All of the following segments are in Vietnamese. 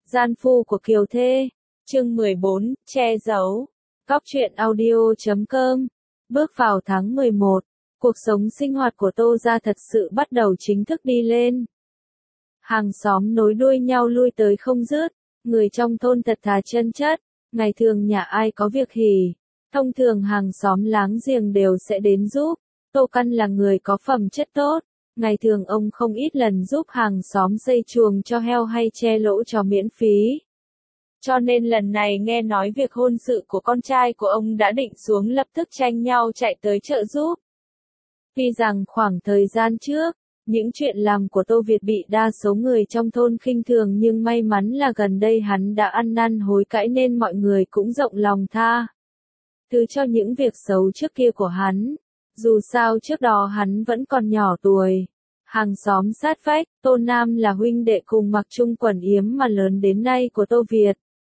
Gian phu của Kiều Thê. Chương 14, che giấu. Góc truyện audio.com. Bước vào tháng 11, cuộc sống sinh hoạt của Tô gia thật sự bắt đầu chính thức đi lên. Hàng xóm nối đuôi nhau lui tới không dứt, người trong thôn thật thà chân chất, ngày thường nhà ai có việc hỉ, thông thường hàng xóm láng giềng đều sẽ đến giúp. Tô Căn là người có phẩm chất tốt, ngày thường ông không ít lần giúp hàng xóm xây chuồng cho heo hay che lỗ cho miễn phí. Cho nên lần này nghe nói việc hôn sự của con trai của ông đã định xuống lập tức tranh nhau chạy tới trợ giúp. Tuy rằng khoảng thời gian trước, những chuyện làm của Tô Việt bị đa số người trong thôn khinh thường nhưng may mắn là gần đây hắn đã ăn năn hối cải nên mọi người cũng rộng lòng tha thứ cho những việc xấu trước kia của hắn. Dù sao trước đó hắn vẫn còn nhỏ tuổi. Hàng xóm sát vách, Tô Nam là huynh đệ cùng mặc chung quần yếm mà lớn đến nay của Tô Việt.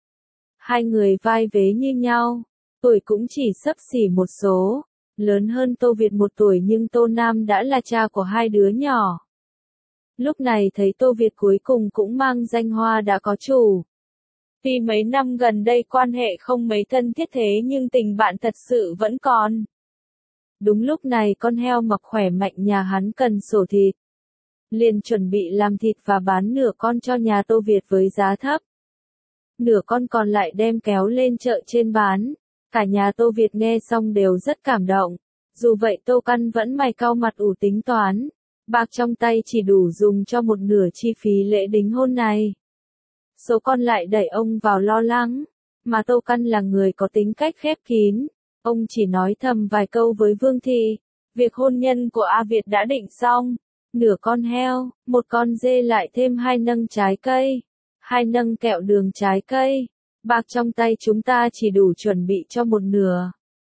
Hai người vai vế như nhau, tuổi cũng chỉ xấp xỉ một số, lớn hơn Tô Việt một tuổi nhưng Tô Nam đã là cha của hai đứa nhỏ. Lúc này thấy Tô Việt cuối cùng cũng mang danh hoa đã có chủ. Tuy mấy năm gần đây quan hệ không mấy thân thiết thế nhưng tình bạn thật sự vẫn còn. Đúng lúc này con heo mập khỏe mạnh nhà hắn cần sổ thịt. Liền chuẩn bị làm thịt và bán nửa con cho nhà Tô Việt với giá thấp. Nửa con còn lại đem kéo lên chợ trên bán. Cả nhà Tô Việt nghe xong đều rất cảm động. Dù vậy Tô Căn vẫn mày cau mặt ủ tính toán. Bạc trong tay chỉ đủ dùng cho một nửa chi phí lễ đính hôn này. Số còn lại đẩy ông vào lo lắng. Mà Tô Căn là người có tính cách khép kín. Ông chỉ nói thầm vài câu với Vương Thị. Việc hôn nhân của A Việt đã định xong. Nửa con heo, một con dê lại thêm 2 nâng trái cây. 2 nâng kẹo đường trái cây. Bạc trong tay chúng ta chỉ đủ chuẩn bị cho một nửa.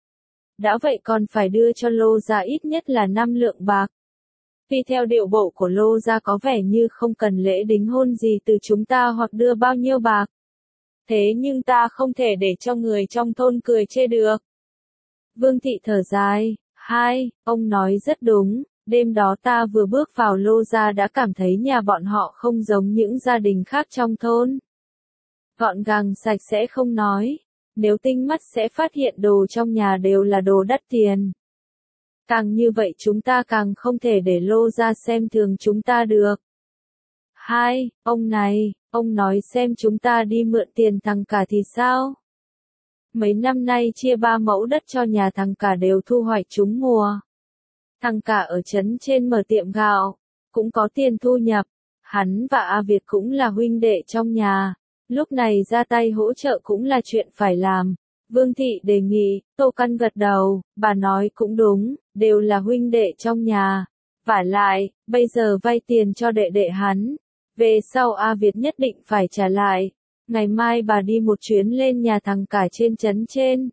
Đã vậy còn phải đưa cho Lô gia ít nhất là 5 lượng bạc. Tuy theo điệu bộ của Lô gia có vẻ như không cần lễ đính hôn gì từ chúng ta hoặc đưa bao nhiêu bạc. Thế nhưng ta không thể để cho người trong thôn cười chê được. Vương Thị thở dài, ông nói rất đúng, đêm đó ta vừa bước vào Lô gia đã cảm thấy nhà bọn họ không giống những gia đình khác trong thôn. Gọn gàng sạch sẽ không nói, nếu tinh mắt sẽ phát hiện đồ trong nhà đều là đồ đắt tiền. Càng như vậy chúng ta càng không thể để Lô gia xem thường chúng ta được. Ông này, ông nói xem chúng ta đi mượn tiền thằng cả thì sao? Mấy năm nay chia 3 mẫu đất cho nhà thằng cả đều thu hoạch trúng mùa. Thằng cả ở trấn trên mở tiệm gạo, cũng có tiền thu nhập. Hắn và A Việt cũng là huynh đệ trong nhà. Lúc này ra tay hỗ trợ cũng là chuyện phải làm. Vương Thị đề nghị, Tô Căn gật đầu, bà nói cũng đúng, đều là huynh đệ trong nhà. Vả lại, bây giờ vay tiền cho đệ đệ hắn. Về sau A Việt nhất định phải trả lại. Ngày mai bà đi một chuyến lên nhà thằng cả trên trấn trên.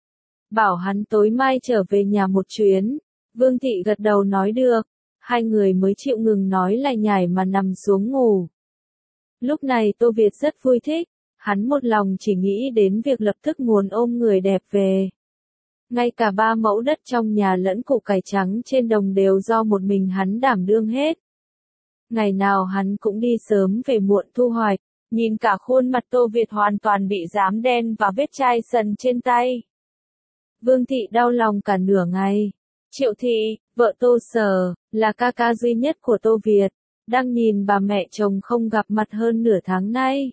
Bảo hắn tối mai trở về nhà một chuyến. Vương Thị gật đầu nói được. Hai người mới chịu ngừng nói lải nhải mà nằm xuống ngủ. Lúc này Tô Việt rất vui thích. Hắn một lòng chỉ nghĩ đến việc lập tức muốn ôm người đẹp về. Ngay cả 3 mẫu đất trong nhà lẫn củ cải trắng trên đồng đều do một mình hắn đảm đương hết. Ngày nào hắn cũng đi sớm về muộn thu hoạch. Nhìn cả khuôn mặt Tô Việt hoàn toàn bị rám đen và vết chai sần trên tay. Vương Thị đau lòng cả nửa ngày. Triệu Thị, vợ Tô Sở, là ca ca duy nhất của Tô Việt, đang nhìn bà mẹ chồng không gặp mặt hơn nửa tháng nay.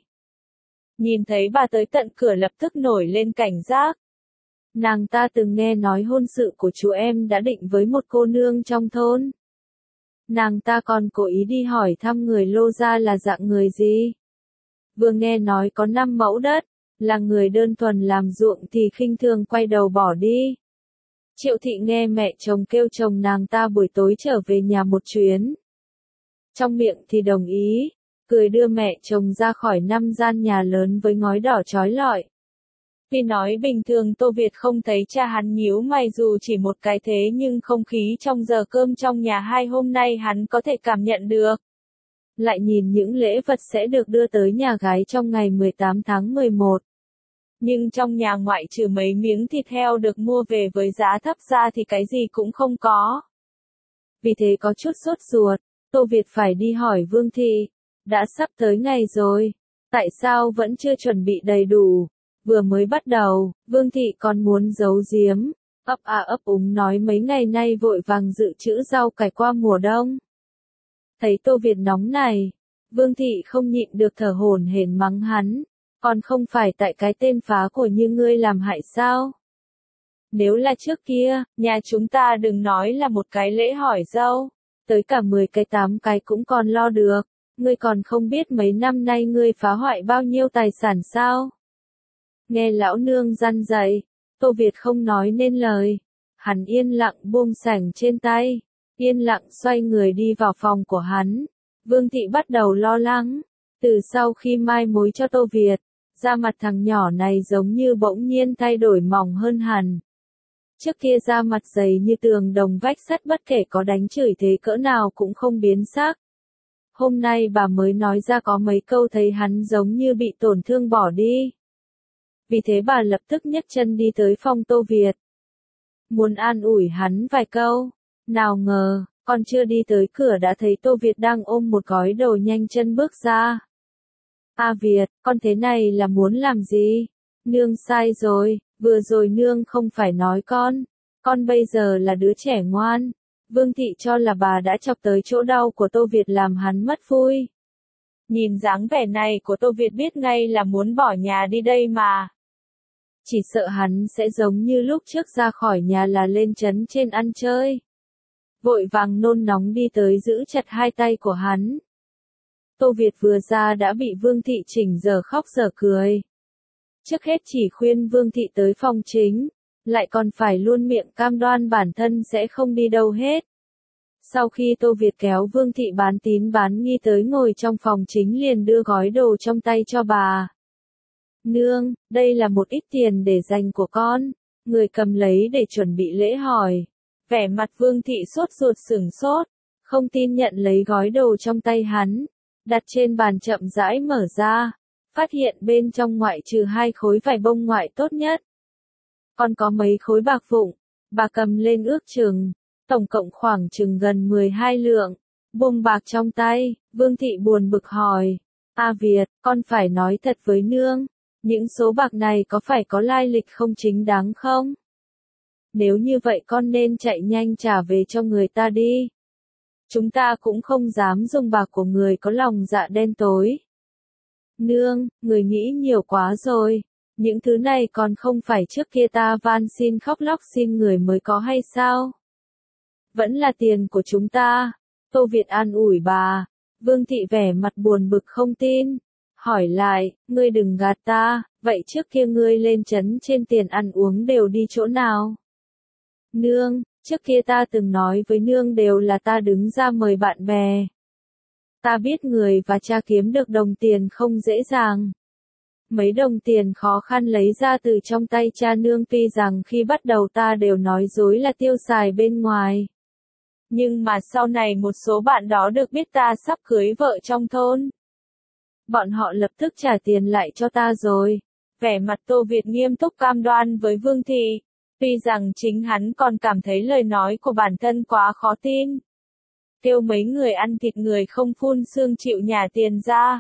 Nhìn thấy bà tới tận cửa lập tức nổi lên cảnh giác. Nàng ta từng nghe nói hôn sự của chú em đã định với một cô nương trong thôn. Nàng ta còn cố ý đi hỏi thăm người Lô gia là dạng người gì. Vừa nghe nói có 5 mẫu đất, là người đơn thuần làm ruộng thì khinh thường quay đầu bỏ đi. Triệu Thị nghe mẹ chồng kêu chồng nàng ta buổi tối trở về nhà một chuyến. Trong miệng thì đồng ý, cười đưa mẹ chồng ra khỏi 5 gian nhà lớn với ngói đỏ chói lọi. Tuy nói bình thường Tô Việt không thấy cha hắn nhíu mày dù chỉ một cái thế nhưng không khí trong giờ cơm trong nhà hai hôm nay hắn có thể cảm nhận được. Lại nhìn những lễ vật sẽ được đưa tới nhà gái trong ngày 18 tháng 11. Nhưng trong nhà ngoại trừ mấy miếng thịt heo được mua về với giá thấp ra thì cái gì cũng không có. Vì thế có chút sốt ruột, Tô Việt phải đi hỏi Vương Thị. Đã sắp tới ngày rồi. Tại sao vẫn chưa chuẩn bị đầy đủ? Vừa mới bắt đầu, Vương Thị còn muốn giấu giếm, ấp a ấp úng nói mấy ngày nay vội vàng dự trữ rau cải qua mùa đông. Thấy Tô Việt nóng này, Vương Thị không nhịn được thở hổn hển mắng hắn, còn không phải tại cái tên phá của như ngươi làm hại sao? Nếu là trước kia, nhà chúng ta đừng nói là một cái lễ hỏi dâu, tới cả 10 cái 8 cái cũng còn lo được, ngươi còn không biết mấy năm nay ngươi phá hoại bao nhiêu tài sản sao? Nghe lão nương răn dạy, Tô Việt không nói nên lời, hắn yên lặng buông sảnh trên tay, yên lặng xoay người đi vào phòng của hắn. Vương Thị bắt đầu lo lắng, từ sau khi mai mối cho Tô Việt, da mặt thằng nhỏ này giống như bỗng nhiên thay đổi mỏng hơn hẳn. Trước kia da mặt dày như tường đồng vách sắt, bất kể có đánh chửi thế cỡ nào cũng không biến sắc. Hôm nay bà mới nói ra có mấy câu thấy hắn giống như bị tổn thương bỏ đi. Vì thế bà lập tức nhấc chân đi tới phòng Tô Việt. Muốn an ủi hắn vài câu, nào ngờ, còn chưa đi tới cửa đã thấy Tô Việt đang ôm một gói đồ nhanh chân bước ra. A Việt, con thế này là muốn làm gì? Nương sai rồi, vừa rồi nương không phải nói con bây giờ là đứa trẻ ngoan. Vương Thị cho là bà đã chọc tới chỗ đau của Tô Việt làm hắn mất vui. Nhìn dáng vẻ này của Tô Việt biết ngay là muốn bỏ nhà đi đây mà. Chỉ sợ hắn sẽ giống như lúc trước ra khỏi nhà là lên trấn trên ăn chơi. Vội vàng nôn nóng đi tới giữ chặt hai tay của hắn. Tô Việt vừa ra đã bị Vương Thị chỉnh giờ khóc giờ cười. Trước hết chỉ khuyên Vương Thị tới phòng chính, lại còn phải luôn miệng cam đoan bản thân sẽ không đi đâu hết. Sau khi Tô Việt kéo Vương Thị bán tín bán nghi tới ngồi trong phòng chính liền đưa gói đồ trong tay cho bà. Nương, đây là một ít tiền để dành của con, người cầm lấy để chuẩn bị lễ hỏi. Vẻ mặt Vương Thị sốt ruột sửng sốt, không tin nhận lấy gói đồ trong tay hắn, đặt trên bàn chậm rãi mở ra, phát hiện bên trong ngoại trừ 2 khối vải bông ngoại tốt nhất. Còn có mấy khối bạc vụn, bà cầm lên ước chừng, tổng cộng khoảng chừng gần 12 lượng, buông bạc trong tay, Vương Thị buồn bực hỏi, A Việt, con phải nói thật với nương, những số bạc này có phải có lai lịch không chính đáng không? Nếu như vậy con nên chạy nhanh trả về cho người ta đi. Chúng ta cũng không dám dùng bạc của người có lòng dạ đen tối. Nương, người nghĩ nhiều quá rồi. Những thứ này còn không phải trước kia ta van xin khóc lóc xin người mới có hay sao? Vẫn là tiền của chúng ta. Tô Việt an ủi bà. Vương Thị vẻ mặt buồn bực không tin. Hỏi lại, ngươi đừng gạt ta, vậy trước kia ngươi lên trấn trên tiền ăn uống đều đi chỗ nào? Nương, trước kia ta từng nói với nương đều là ta đứng ra mời bạn bè. Ta biết người và cha kiếm được đồng tiền không dễ dàng. Mấy đồng tiền khó khăn lấy ra từ trong tay cha nương, tuy rằng khi bắt đầu ta đều nói dối là tiêu xài bên ngoài. Nhưng mà sau này một số bạn đó được biết ta sắp cưới vợ trong thôn. Bọn họ lập tức trả tiền lại cho ta rồi. Vẻ mặt Tô Việt nghiêm túc cam đoan với Vương Thị. Tuy rằng chính hắn còn cảm thấy lời nói của bản thân quá khó tin. Kêu mấy người ăn thịt người không phun xương chịu nhả tiền ra.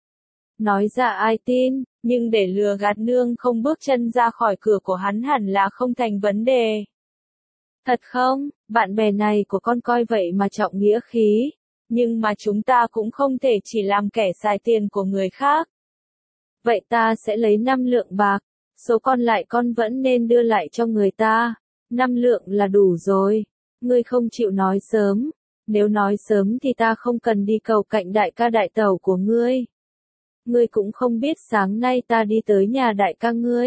Nói ra ai tin, nhưng để lừa gạt nương không bước chân ra khỏi cửa của hắn hẳn là không thành vấn đề. Thật không, bạn bè này của con coi vậy mà trọng nghĩa khí, nhưng mà chúng ta cũng không thể chỉ làm kẻ xài tiền của người khác. Vậy ta sẽ lấy 5 lượng bạc, số còn lại con vẫn nên đưa lại cho người ta, 5 lượng là đủ rồi, ngươi không chịu nói sớm, nếu nói sớm thì ta không cần đi cầu cạnh đại ca đại tẩu của ngươi. Ngươi cũng không biết sáng nay ta đi tới nhà đại ca ngươi.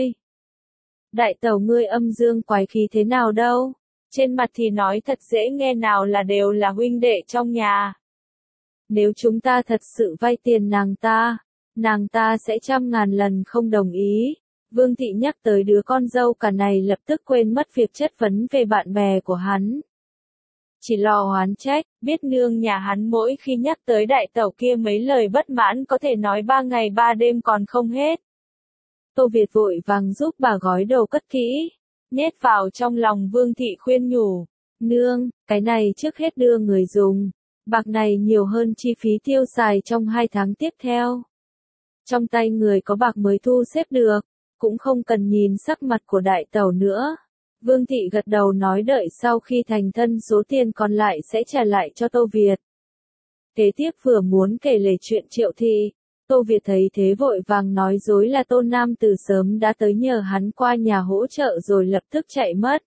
Đại tẩu ngươi âm dương quái khí thế nào đâu, trên mặt thì nói thật dễ nghe nào là đều là huynh đệ trong nhà. Nếu chúng ta thật sự vay tiền nàng ta sẽ 100.000 lần không đồng ý. Vương Thị nhắc tới đứa con dâu cả này lập tức quên mất việc chất vấn về bạn bè của hắn. Chỉ lo oán trách, biết nương nhà hắn mỗi khi nhắc tới đại tẩu kia mấy lời bất mãn có thể nói 3 ngày 3 đêm còn không hết. Tô Việt vội vàng giúp bà gói đồ cất kỹ, nhét vào trong lòng Vương Thị khuyên nhủ. Nương, cái này trước hết đưa người dùng, bạc này nhiều hơn chi phí tiêu xài trong 2 tháng tiếp theo. Trong tay người có bạc mới thu xếp được, cũng không cần nhìn sắc mặt của đại tẩu nữa. Vương thị gật đầu nói đợi sau khi thành thân số tiền còn lại sẽ trả lại cho Tô Việt. Kế tiếp vừa muốn kể lể chuyện Triệu Thị, Tô Việt thấy thế vội vàng nói dối là Tô Nam từ sớm đã tới nhờ hắn qua nhà hỗ trợ rồi lập tức chạy mất.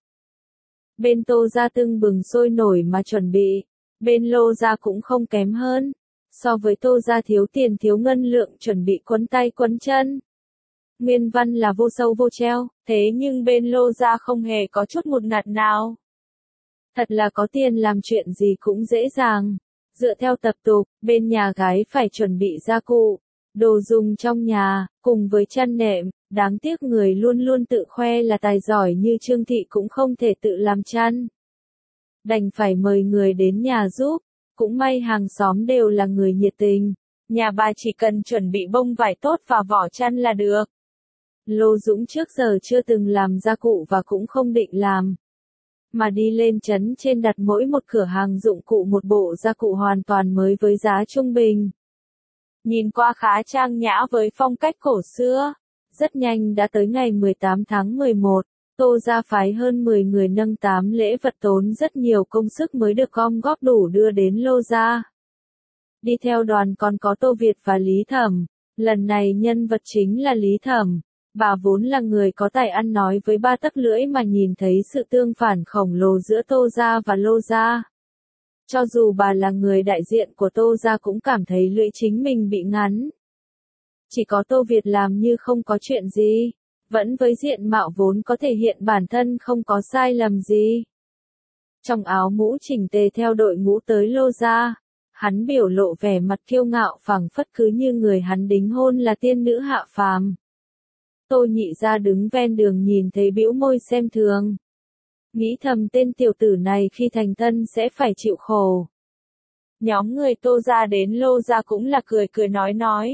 Bên Tô gia tưng bừng sôi nổi mà chuẩn bị, bên Lô gia cũng không kém hơn. So với Tô gia thiếu tiền thiếu ngân lượng chuẩn bị quấn tay quấn chân. Nguyên văn là vô sâu vô treo, thế nhưng bên Lô gia không hề có chút một ngặt nào. Thật là có tiền làm chuyện gì cũng dễ dàng. Dựa theo tập tục, bên nhà gái phải chuẩn bị gia cụ, đồ dùng trong nhà, cùng với chăn nệm. Đáng tiếc người luôn luôn tự khoe là tài giỏi như Trương Thị cũng không thể tự làm chăn. Đành phải mời người đến nhà giúp, cũng may hàng xóm đều là người nhiệt tình. Nhà bà chỉ cần chuẩn bị bông vải tốt và vỏ chăn là được. Lô Dũng trước giờ chưa từng làm gia cụ và cũng không định làm. Mà đi lên trấn trên đặt mỗi một cửa hàng dụng cụ một bộ gia cụ hoàn toàn mới với giá trung bình. Nhìn qua khá trang nhã với phong cách cổ xưa. Rất nhanh đã tới ngày 18 tháng 11, Tô gia phái hơn 10 người nâng 8 lễ vật tốn rất nhiều công sức mới được gom góp đủ đưa đến Lô gia. Đi theo đoàn còn có Tô Việt và Lý Thẩm, lần này nhân vật chính là Lý Thẩm. Bà vốn là người có tài ăn nói với ba tấc lưỡi mà nhìn thấy sự tương phản khổng lồ giữa Tô gia và Lô gia. Cho dù bà là người đại diện của Tô gia cũng cảm thấy lưỡi chính mình bị ngắn. Chỉ có Tô Việt làm như không có chuyện gì, vẫn với diện mạo vốn có thể hiện bản thân không có sai lầm gì. Trong áo mũ chỉnh tề theo đội ngũ tới Lô gia, hắn biểu lộ vẻ mặt kiêu ngạo phảng phất cứ như người hắn đính hôn là tiên nữ hạ phàm. Tô Nhị gia đứng ven đường nhìn thấy bĩu môi xem thường. Nghĩ thầm tên tiểu tử này khi thành thân sẽ phải chịu khổ. Nhóm người Tô gia đến Lô gia cũng là cười cười nói.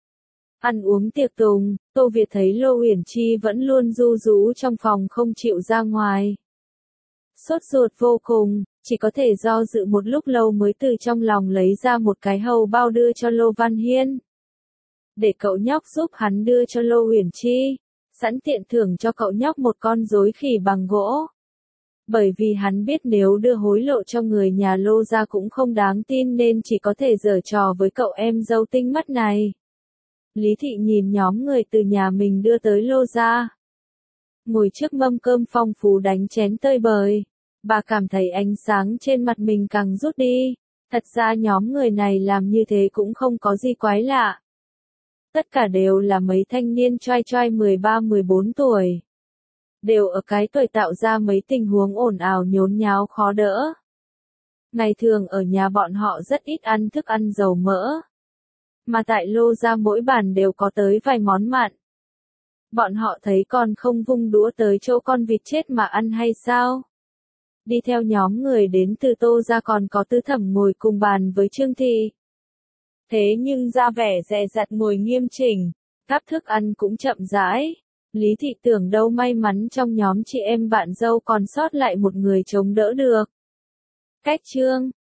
Ăn uống tiệc tùng, Tô Việt thấy Lô Uyển Chi vẫn luôn ru rú trong phòng không chịu ra ngoài. Sốt ruột vô cùng, chỉ có thể do dự một lúc lâu mới từ trong lòng lấy ra một cái hầu bao đưa cho Lô Văn Hiên. Để cậu nhóc giúp hắn đưa cho Lô Uyển Chi, sẵn tiện thưởng cho cậu nhóc một con rối khỉ bằng gỗ. Bởi vì hắn biết nếu đưa hối lộ cho người nhà Lô gia cũng không đáng tin nên chỉ có thể giở trò với cậu em dâu tinh mắt này. Lý Thị nhìn nhóm người từ nhà mình đưa tới Lô gia. Ngồi trước mâm cơm phong phú đánh chén tơi bời. Bà cảm thấy ánh sáng trên mặt mình càng rút đi. Thật ra nhóm người này làm như thế cũng không có gì quái lạ. Tất cả đều là mấy thanh niên trai trai 13-14 tuổi. Đều ở cái tuổi tạo ra mấy tình huống ồn ào nhốn nháo khó đỡ. Ngày thường ở nhà bọn họ rất ít ăn thức ăn dầu mỡ. Mà tại Lô gia mỗi bàn đều có tới vài món mặn. Bọn họ thấy còn không vung đũa tới chỗ con vịt chết mà ăn hay sao? Đi theo nhóm người đến từ Tô gia còn có Tư Thẩm ngồi cùng bàn với Trương Thị. Thế nhưng ra vẻ dè dặt ngồi nghiêm chỉnh, gắp thức ăn cũng chậm rãi. Lý Thị tưởng đâu may mắn trong nhóm chị em bạn dâu còn sót lại một người chống đỡ được. Cách chương